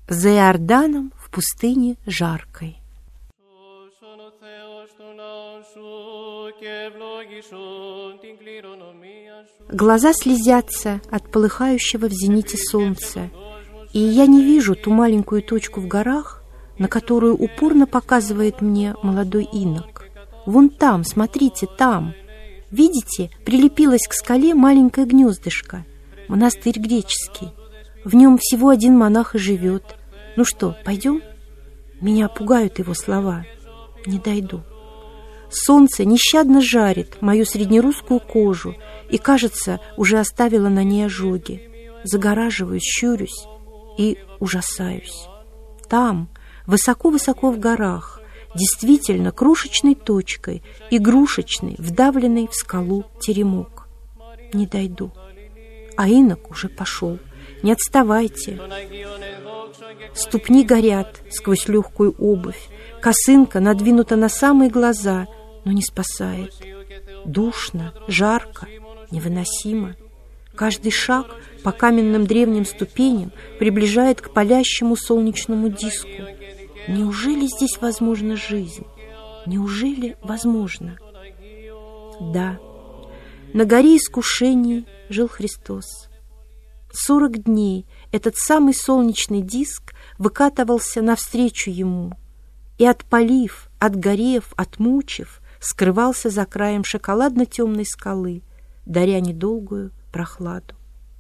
За Иорданом в пустыне жаркой. Глаза слезятся от полыхающего в зените солнца, и я не вижу ту маленькую точку в горах, на которую упорно показывает мне молодой инок. Вон там, смотрите, там. Видите, прилепилось к скале маленькое гнездышко, монастырь греческий. В нем всего один монах и живет. Ну что, пойдем? Меня пугают его слова. Не дойду. Солнце нещадно жарит мою среднерусскую кожу и, кажется, уже оставило на ней ожоги. Загораживаюсь, щурюсь и ужасаюсь. Там, высоко-высоко в горах, действительно крошечной точкой, игрушечный, вдавленный в скалу теремок. Не дойду. А инок уже пошел. Не отставайте. Ступни горят сквозь легкую обувь. Косынка надвинута на самые глаза, но не спасает. Душно, жарко, невыносимо. Каждый шаг по каменным древним ступеням приближает к палящему солнечному диску. Неужели здесь возможна жизнь? Неужели возможно? Да, на горе искушений жил Христос. 40 дней этот самый солнечный диск выкатывался навстречу ему и, отпалив, отгорев, отмучив, скрывался за краем шоколадно-темной скалы, даря недолгую прохладу.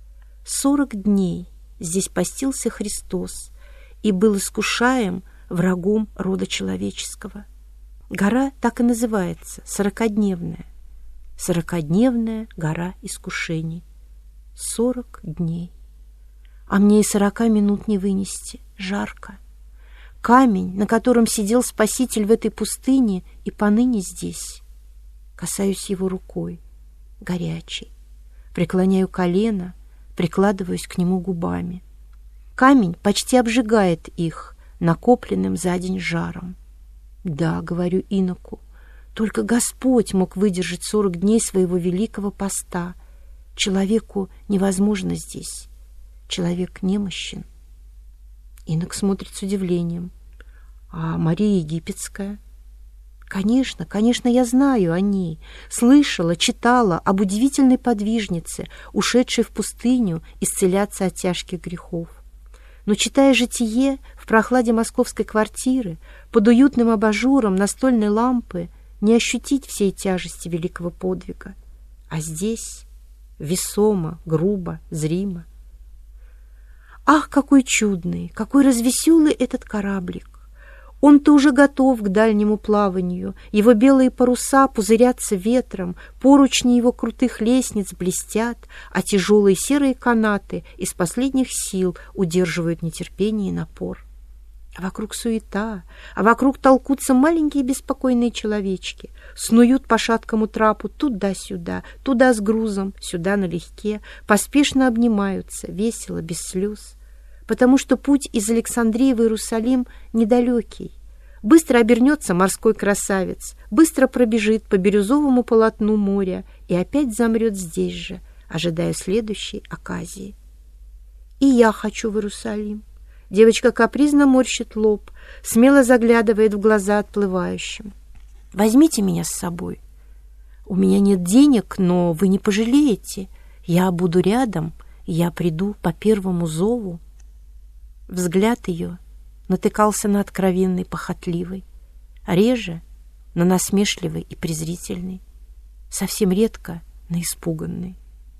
40 дней здесь постился Христос и был искушаем врагом рода человеческого. Гора так и называется, 40-дневная. 40-дневная гора искушений. 40 дней. А мне и 40 минут не вынести. Жарко. Камень, на котором сидел Спаситель в этой пустыне, и поныне здесь. Касаюсь его рукой, горячей. Преклоняю колено, прикладываюсь к нему губами. Камень почти обжигает их накопленным за день жаром. Да, говорю иноку, только Господь мог выдержать 40 дней своего великого поста. Человеку невозможно здесь. Человек немощен. Инок смотрит с удивлением. А Мария Египетская? Конечно, я знаю о ней. Слышала, читала об удивительной подвижнице, ушедшей в пустыню исцеляться от тяжких грехов. Но, читая житие в прохладе московской квартиры, под уютным абажуром настольной лампы, не ощутить всей тяжести великого подвига. А здесь весомо, грубо, зримо. Ах, какой чудный, какой развеселый этот кораблик! Он-то уже готов к дальнему плаванию, его белые паруса пузырятся ветром, поручни его крутых лестниц блестят, а тяжелые серые канаты из последних сил удерживают нетерпение и напор. А вокруг суета, а вокруг толкутся маленькие беспокойные человечки, снуют по шаткому трапу туда-сюда, туда с грузом, сюда налегке, поспешно обнимаются, весело, без слез. Потому что путь из Александрии в Иерусалим недалекий. Быстро обернется морской красавец, быстро пробежит по бирюзовому полотну моря и опять замрет здесь же, ожидая следующей оказии. И я хочу в Иерусалим. Девочка капризно морщит лоб, смело заглядывает в глаза отплывающим. Возьмите меня с собой. У меня нет денег, но вы не пожалеете. Я буду рядом, я приду по первому зову. Взгляд ее натыкался на откровенный, похотливый, реже на насмешливый и презрительный, совсем редко на испуганный.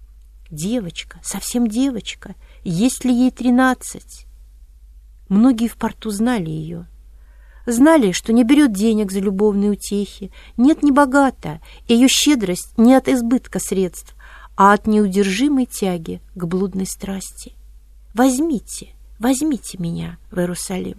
Девочка, совсем девочка, есть ли ей 13? Многие в порту знали ее. Знали, что не берет денег за любовные утехи, нет, не богата, ее щедрость не от избытка средств, а от неудержимой тяги к блудной страсти. Возьмите меня в Иерусалим.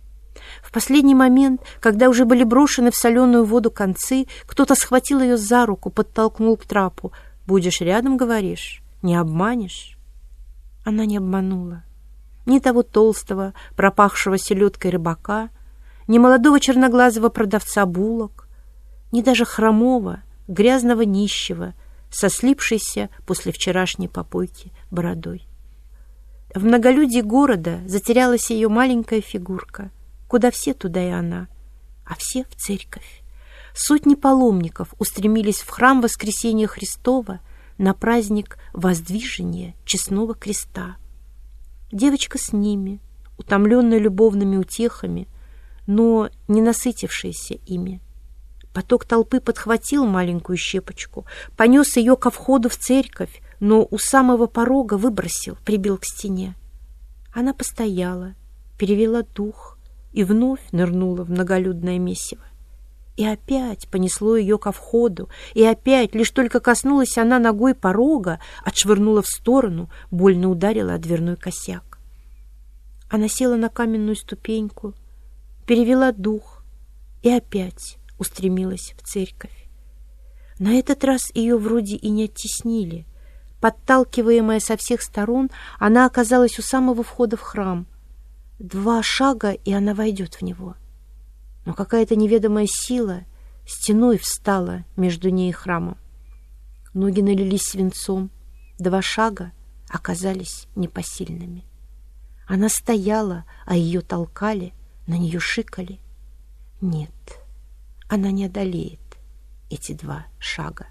В последний момент, когда уже были брошены в соленую воду концы, кто-то схватил ее за руку, подтолкнул к трапу. «Будешь рядом, говоришь? Не обманешь?» Она не обманула. Ни того толстого, пропахшего селедкой рыбака, ни молодого черноглазого продавца булок, ни даже хромого, грязного нищего, со слипшейся после вчерашней попойки бородой. В многолюдии города затерялась ее маленькая фигурка. Куда все, туда и она, а все в церковь. Сотни паломников устремились в храм Воскресения Христова на праздник Воздвижения Честного Креста. Девочка с ними, утомленная любовными утехами, но не насытившаяся ими. Поток толпы подхватил маленькую щепочку, понес ее ко входу в церковь, но у самого порога выбросил, прибил к стене. Она постояла, перевела дух и вновь нырнула в многолюдное месиво. И опять понесло ее ко входу, и опять, лишь только коснулась она ногой порога, отшвырнула в сторону, больно ударила о дверной косяк. Она села на каменную ступеньку, перевела дух и опять устремилась в церковь. На этот раз ее вроде и не оттеснили. Подталкиваемая со всех сторон, она оказалась у самого входа в храм. 2 шага, и она войдет в него. Но какая-то неведомая сила стеной встала между ней и храмом. Ноги налились свинцом, 2 шага оказались непосильными. Она стояла, а ее толкали, на нее шикали. Нет, она не одолеет эти 2 шага.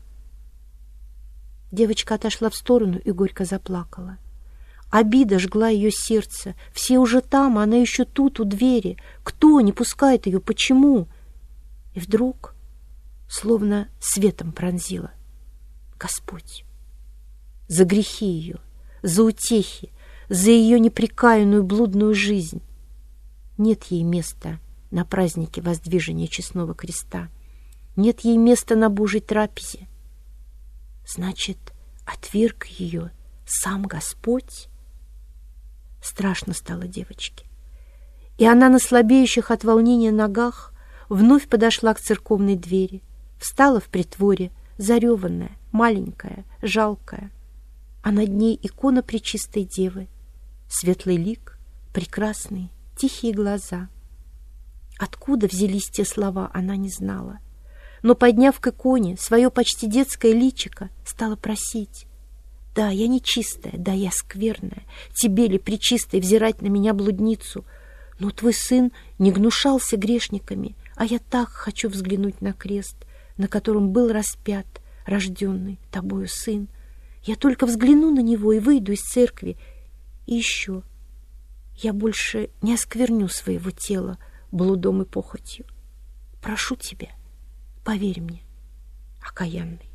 Девочка отошла в сторону и горько заплакала. Обида жгла ее сердце. Все уже там, а она еще тут, у двери. Кто не пускает ее? Почему? И вдруг, словно светом пронзила: Господь! За грехи ее, за утехи, за ее непрекаянную блудную жизнь. Нет ей места на празднике Воздвижения Честного Креста. Нет ей места на Божьей трапезе. Значит, отверг ее сам Господь? Страшно стало девочке. И она на слабеющих от волнения ногах вновь подошла к церковной двери, встала в притворе, зареванная, маленькая, жалкая. А над ней икона Пречистой Девы, светлый лик, прекрасные, тихие глаза. Откуда взялись те слова, она не знала. Но, подняв к иконе свое почти детское личико, стала просить: «Да, я нечистая, да, я скверная. Тебе ли, пречистой, взирать на меня, блудницу? Но твой сын не гнушался грешниками, а я так хочу взглянуть на крест, на котором был распят рожденный тобою сын. Я только взгляну на него и выйду из церкви. И еще, я больше не оскверню своего тела блудом и похотью. Прошу тебя, поверь мне, окаянный».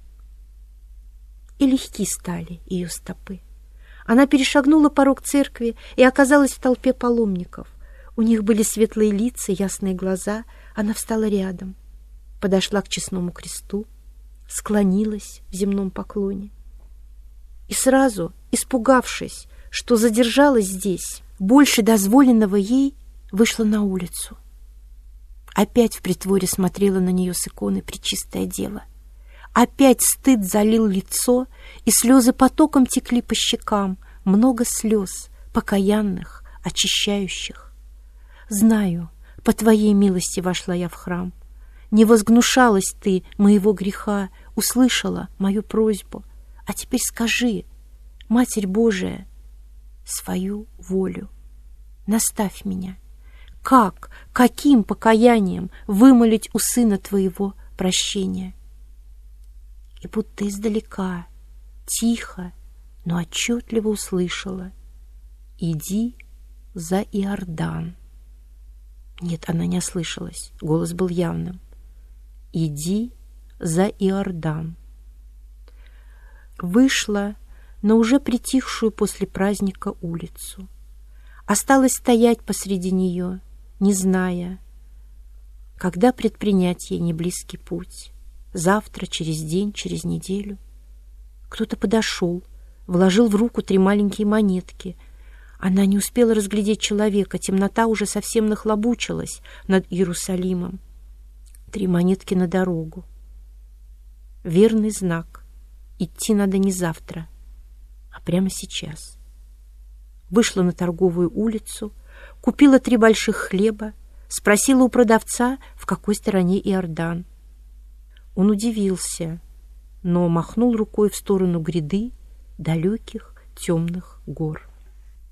И легки стали ее стопы. Она перешагнула порог церкви и оказалась в толпе паломников. У них были светлые лица, ясные глаза. Она встала рядом, подошла к Честному Кресту, склонилась в земном поклоне. И сразу, испугавшись, что задержалась здесь больше дозволенного ей, вышла на улицу. Опять в притворе смотрела на нее с иконы Пречистая Дева. Опять стыд залил лицо, и слезы потоком текли по щекам, много слез, покаянных, очищающих. Знаю, по твоей милости вошла я в храм. Не возгнушалась ты моего греха, услышала мою просьбу. А теперь скажи, Матерь Божия, свою волю. Наставь меня. Каким покаянием вымолить у Сына Твоего прощения? И будто издалека, тихо, но отчетливо услышала: «Иди за Иордан». Нет, она не ослышалась, голос был явным. «Иди за Иордан». Вышла на уже притихшую после праздника улицу. Осталась стоять посреди нее, не зная, когда предпринять ей неблизкий путь. Завтра, через день, через неделю. Кто-то подошел, вложил в руку 3 маленькие монетки. Она не успела разглядеть человека, темнота уже совсем нахлобучилась над Иерусалимом. 3 монетки на дорогу. Верный знак. Идти надо не завтра, а прямо сейчас. Вышла на торговую улицу, купила 3 больших хлеба, спросила у продавца, в какой стороне Иордан. Он удивился, но махнул рукой в сторону гряды далеких темных гор.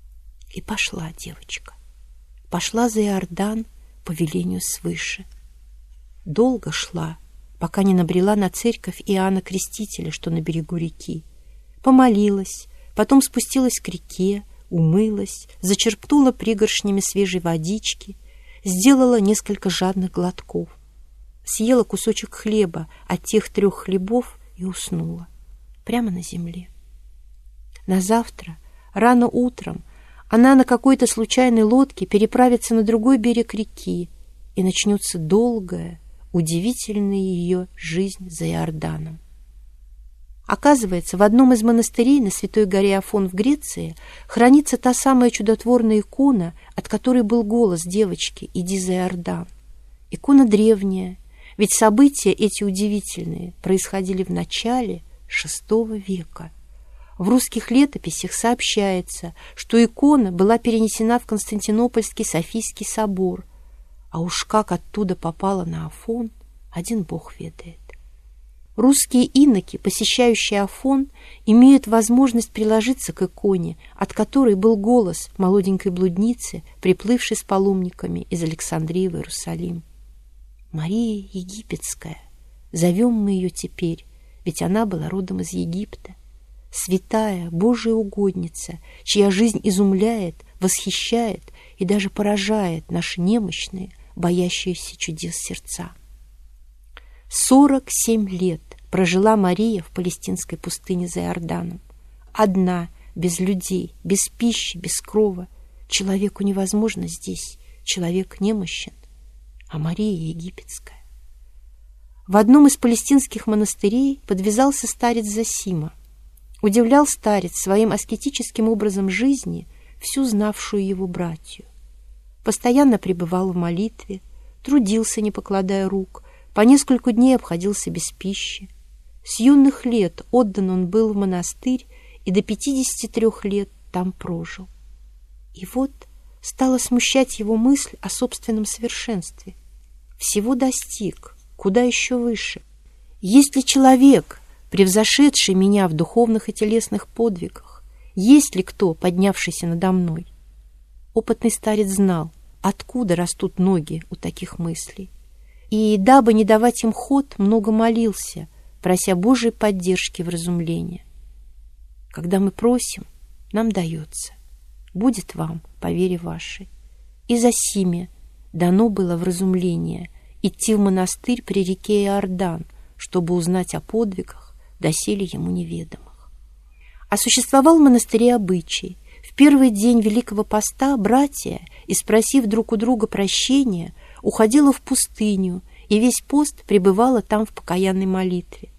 И пошла девочка. Пошла за Иордан по велению свыше. Долго шла, пока не набрела на церковь Иоанна Крестителя, что на берегу реки. Помолилась, потом спустилась к реке, умылась, зачерпнула пригоршнями свежей водички, сделала несколько жадных глотков, съела кусочек хлеба от тех 3 хлебов и уснула прямо на земле. На завтра, рано утром, она на какой-то случайной лодке переправится на другой берег реки, и начнется долгая, удивительная ее жизнь за Иорданом. Оказывается, в одном из монастырей на Святой горе Афон в Греции хранится та самая чудотворная икона, от которой был голос девочки «Иди за Иордан». Икона древняя, ведь события эти удивительные происходили в начале VI века. В русских летописях сообщается, что икона была перенесена в Константинопольский Софийский собор, а уж как оттуда попала на Афон, один Бог ведает. Русские иноки, посещающие Афон, имеют возможность приложиться к иконе, от которой был голос молоденькой блудницы, приплывшей с паломниками из Александрии в Иерусалим. Мария Египетская, зовем мы ее теперь, ведь она была родом из Египта. Святая Божия угодница, чья жизнь изумляет, восхищает и даже поражает наши немощные, боящиеся чудес сердца. 47 лет прожила Мария в палестинской пустыне за Иорданом. Одна, без людей, без пищи, без крова. Человеку невозможно здесь, человек немощен, а Мария Египетская. В одном из палестинских монастырей подвязался старец Зосима. Удивлял старец своим аскетическим образом жизни всю знавшую его братью. Постоянно пребывал в молитве, трудился, не покладая рук, по несколько дней обходился без пищи. С юных лет отдан он был в монастырь и до 53 лет там прожил. И вот стала смущать его мысль о собственном совершенстве. Всего достиг, куда еще выше. Есть ли человек, превзошедший меня в духовных и телесных подвигах? Есть ли кто, поднявшийся надо мной? Опытный старец знал, откуда растут ноги у таких мыслей. И, дабы не давать им ход, много молился, прося Божьей поддержки в разумлении. Когда мы просим, нам дается. Будет вам, по вере вашей. И Зосиме дано было вразумление идти в монастырь при реке Иордан, чтобы узнать о подвигах, доселе ему неведомых. А существовал в монастыре обычай. В первый день Великого Поста братья, испросив друг у друга прощения, уходила в пустыню, и весь пост пребывала там в покаянной молитве.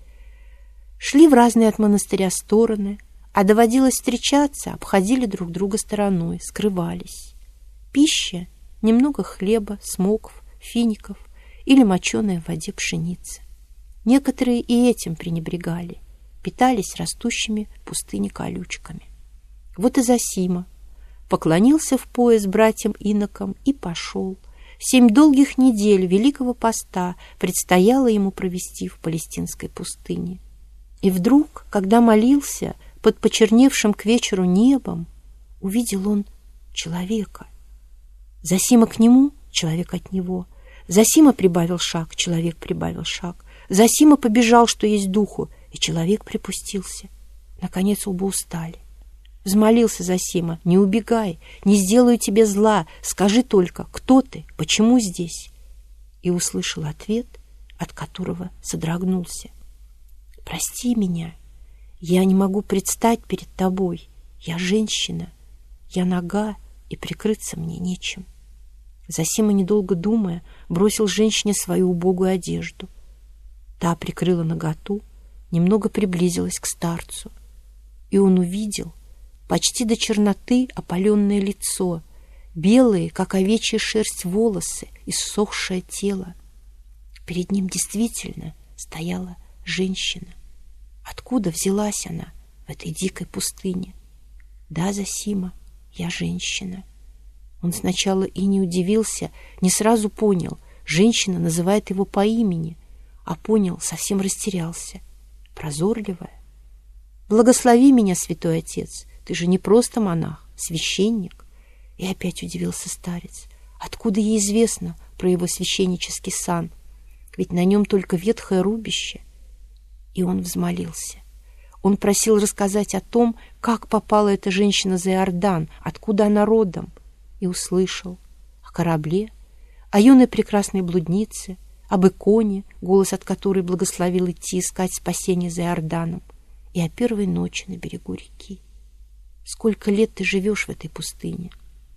Шли в разные от монастыря стороны, а доводилось встречаться, обходили друг друга стороной, скрывались. Пища — немного хлеба, смокв, фиников или моченая в воде пшеница. Некоторые и этим пренебрегали, питались растущими в пустыне колючками. Вот и Зосима поклонился в пояс братьям-инокам и пошел. 7 долгих недель Великого Поста предстояло ему провести в палестинской пустыне. И вдруг, когда молился под почерневшим к вечеру небом, увидел он человека. Зосима к нему, человек от него. Зосима прибавил шаг, человек прибавил шаг. Зосима побежал, что есть духу, и человек припустился. Наконец оба устали. Взмолился Зосима: «Не убегай, не сделаю тебе зла, скажи только, кто ты, почему здесь?» И услышал ответ, от которого содрогнулся: «Прости меня, я не могу предстать перед тобой, я женщина, я нага, и прикрыться мне нечем». Зосима, недолго думая, бросил женщине свою убогую одежду. Та прикрыла наготу, немного приблизилась к старцу, и он увидел почти до черноты опаленное лицо, белые, как овечья шерсть, волосы, иссохшее тело. Перед ним действительно стояла женщина. Откуда взялась она в этой дикой пустыне? «Да, Зосима, я женщина». Он сначала и не удивился, не сразу понял. Женщина называет его по имени, а понял, совсем растерялся. Прозорливая. «Благослови меня, святой отец, ты же не просто монах, священник. И опять удивился старец. Откуда ей известно про его священнический сан? Ведь на нем только ветхое рубище. И он взмолился. Он просил рассказать о том, как попала эта женщина за Иордан, откуда она родом. И услышал о корабле, о юной прекрасной блуднице, об иконе, голос от которой благословил идти искать спасение за Иорданом, и о первой ночи на берегу реки. Сколько лет ты живешь в этой пустыне?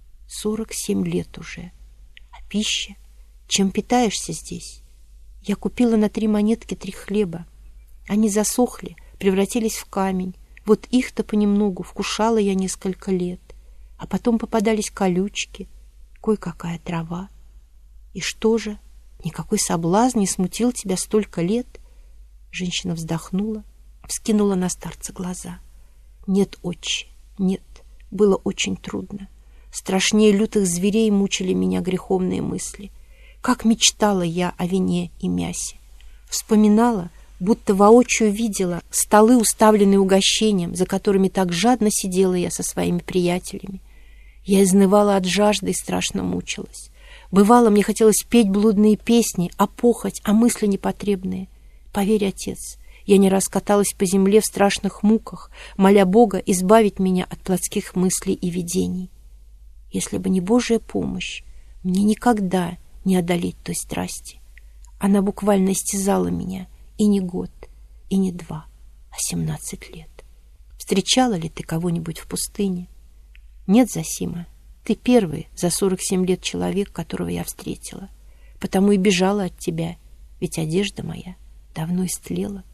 47 лет уже. А пища? Чем питаешься здесь? Я купила на 3 монетки 3 хлеба. Они засохли, превратились в камень. Вот их-то понемногу вкушала я несколько лет. А потом попадались колючки, кое-какая трава. И что же? Никакой соблазн не смутил тебя столько лет? Женщина вздохнула, вскинула на старца глаза. Нет, отче, нет, было очень трудно. Страшнее лютых зверей мучили меня греховные мысли. Как мечтала я о вине и мясе. Вспоминала, будто воочию видела столы, уставленные угощением, за которыми так жадно сидела я со своими приятелями. Я изнывала от жажды и страшно мучилась. Бывало, мне хотелось петь блудные песни, а похоть, а мысли непотребные. Поверь, отец, я не раз каталась по земле в страшных муках, моля Бога избавить меня от плотских мыслей и видений. Если бы не Божья помощь, мне никогда не одолеть той страсти. Она буквально истязала меня и не год, и не 2, а 17 лет. Встречала ли ты кого-нибудь в пустыне? Нет, Зосима, ты первый за 47 лет человек, которого я встретила. Потому и бежала от тебя, ведь одежда моя давно истлела.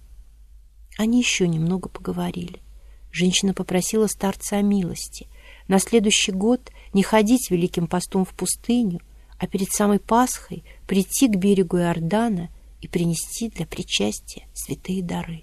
Они еще немного поговорили. Женщина попросила старца о милости. На следующий год не ходить великим постом в пустыню, а перед самой Пасхой прийти к берегу Иордана и принести для причастия святые дары.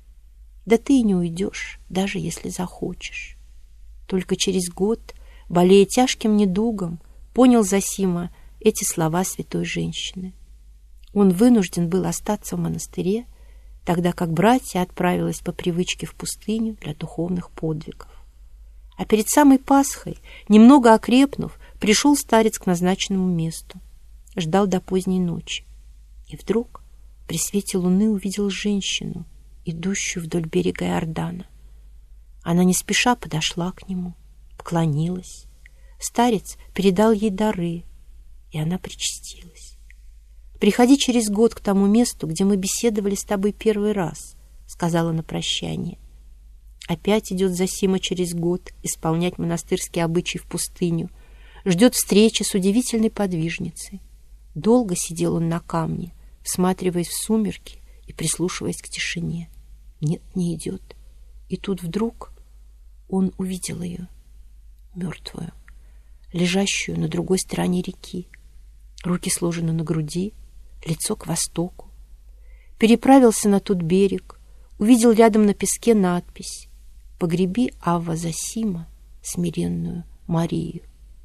Да ты и не уйдешь, даже если захочешь. Только через год, болея тяжким недугом, понял Зосима эти слова святой женщины. Он вынужден был остаться в монастыре, тогда как братья отправились по привычке в пустыню для духовных подвигов. А перед самой Пасхой, немного окрепнув, пришел старец к назначенному месту. Ждал до поздней ночи. И вдруг при свете луны увидел женщину, идущую вдоль берега Иордана. Она не спеша подошла к нему, поклонилась. Старец передал ей дары, и она причастилась. «Приходи через год к тому месту, где мы беседовали с тобой первый раз», — сказала на прощание. Опять идет Зосима через год исполнять монастырский обычай в пустыню, ждет встречи с удивительной подвижницей. Долго сидел он на камне, всматриваясь в сумерки и прислушиваясь к тишине. Нет, не идет. И тут вдруг он увидел ее, мертвую, лежащую на другой стороне реки. Руки сложены на груди, лицо к востоку. Переправился на тот берег, увидел рядом на песке надпись: «Погреби, Авва Зосима, смиренную Марию».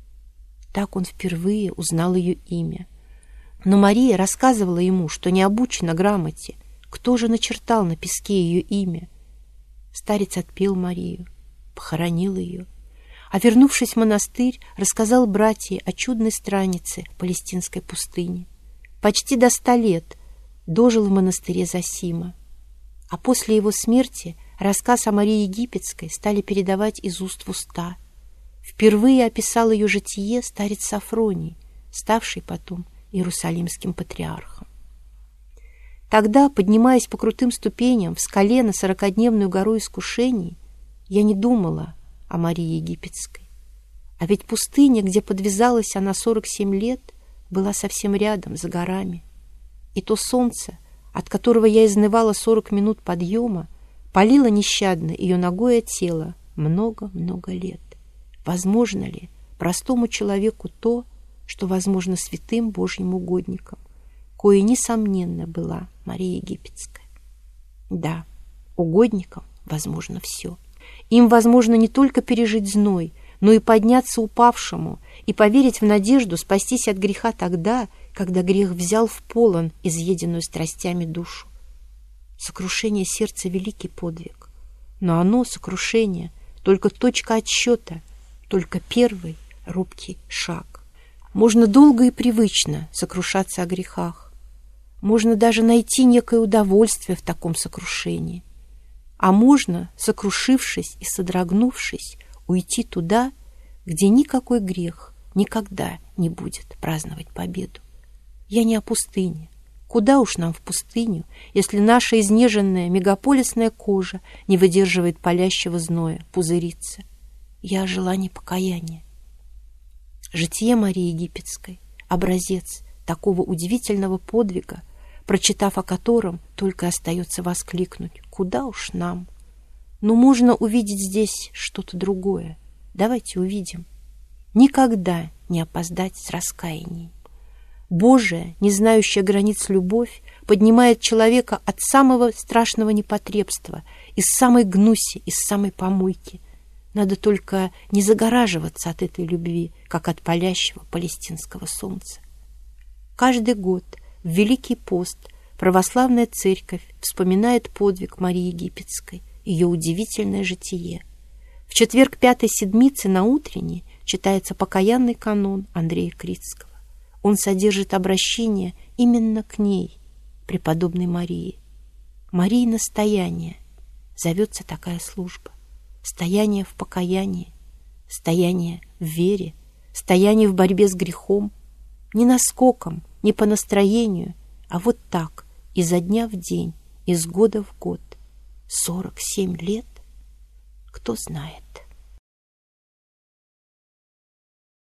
Так он впервые узнал ее имя. Но Мария рассказывала ему, что не обучена грамоте. Кто же начертал на песке ее имя? Старец отпел Марию, похоронил ее, а, вернувшись в монастырь, рассказал братьям о чудной странице палестинской пустыни. Почти до 100 лет дожил в монастыре Зосима, а после его смерти рассказ о Марии Египетской стали передавать из уст в уста. Впервые описал ее житие старец Сафроний, ставший потом иерусалимским патриархом. Тогда, поднимаясь по крутым ступеням в скале на 40-дневную гору искушений, я не думала о Марии Египетской. А ведь пустыня, где подвязалась она 47 лет, была совсем рядом, за горами. И то солнце, от которого я изнывала 40 минут подъема, палило нещадно ее нагое тело много-много лет. Возможно ли простому человеку то, что возможно святым Божьим угодникам, кое, несомненно, была Мария Египетская? Да, угодникам возможно все. Им возможно не только пережить зной, но и подняться упавшему и поверить в надежду спастись от греха тогда, когда грех взял в полон изъеденную страстями душу. Сокрушение сердца — великий подвиг, но оно, сокрушение, только точка отсчета, только первый робкий шаг. Можно долго и привычно сокрушаться о грехах. Можно даже найти некое удовольствие в таком сокрушении. А можно, сокрушившись и содрогнувшись, уйти туда, где никакой грех никогда не будет праздновать победу. Я не о пустыне. Куда уж нам в пустыню, если наша изнеженная мегаполисная кожа не выдерживает палящего зноя, пузырится. Я о желании покаяния. Житие Марии Египетской — образец такого удивительного подвига, прочитав о котором, только остается воскликнуть: куда уж нам? Но можно увидеть здесь что-то другое. Давайте увидим. Никогда не опоздать с раскаянием. Божия, не знающая границ любовь, поднимает человека от самого страшного непотребства, из самой гнуси, из самой помойки. Надо только не загораживаться от этой любви, как от палящего палестинского солнца. Каждый год в Великий пост православная церковь вспоминает подвиг Марии Египетской, ее удивительное житие. В четверг пятой седмицы на утренней читается покаянный канон Андрея Критского. Он содержит обращение именно к ней, преподобной Марии. Марийно стояние зовется такая служба. Стояние в покаянии, стояние в вере, стояние в борьбе с грехом. Не наскоком, не по настроению, а вот так, изо дня в день, из года в год. 47 лет? Кто знает.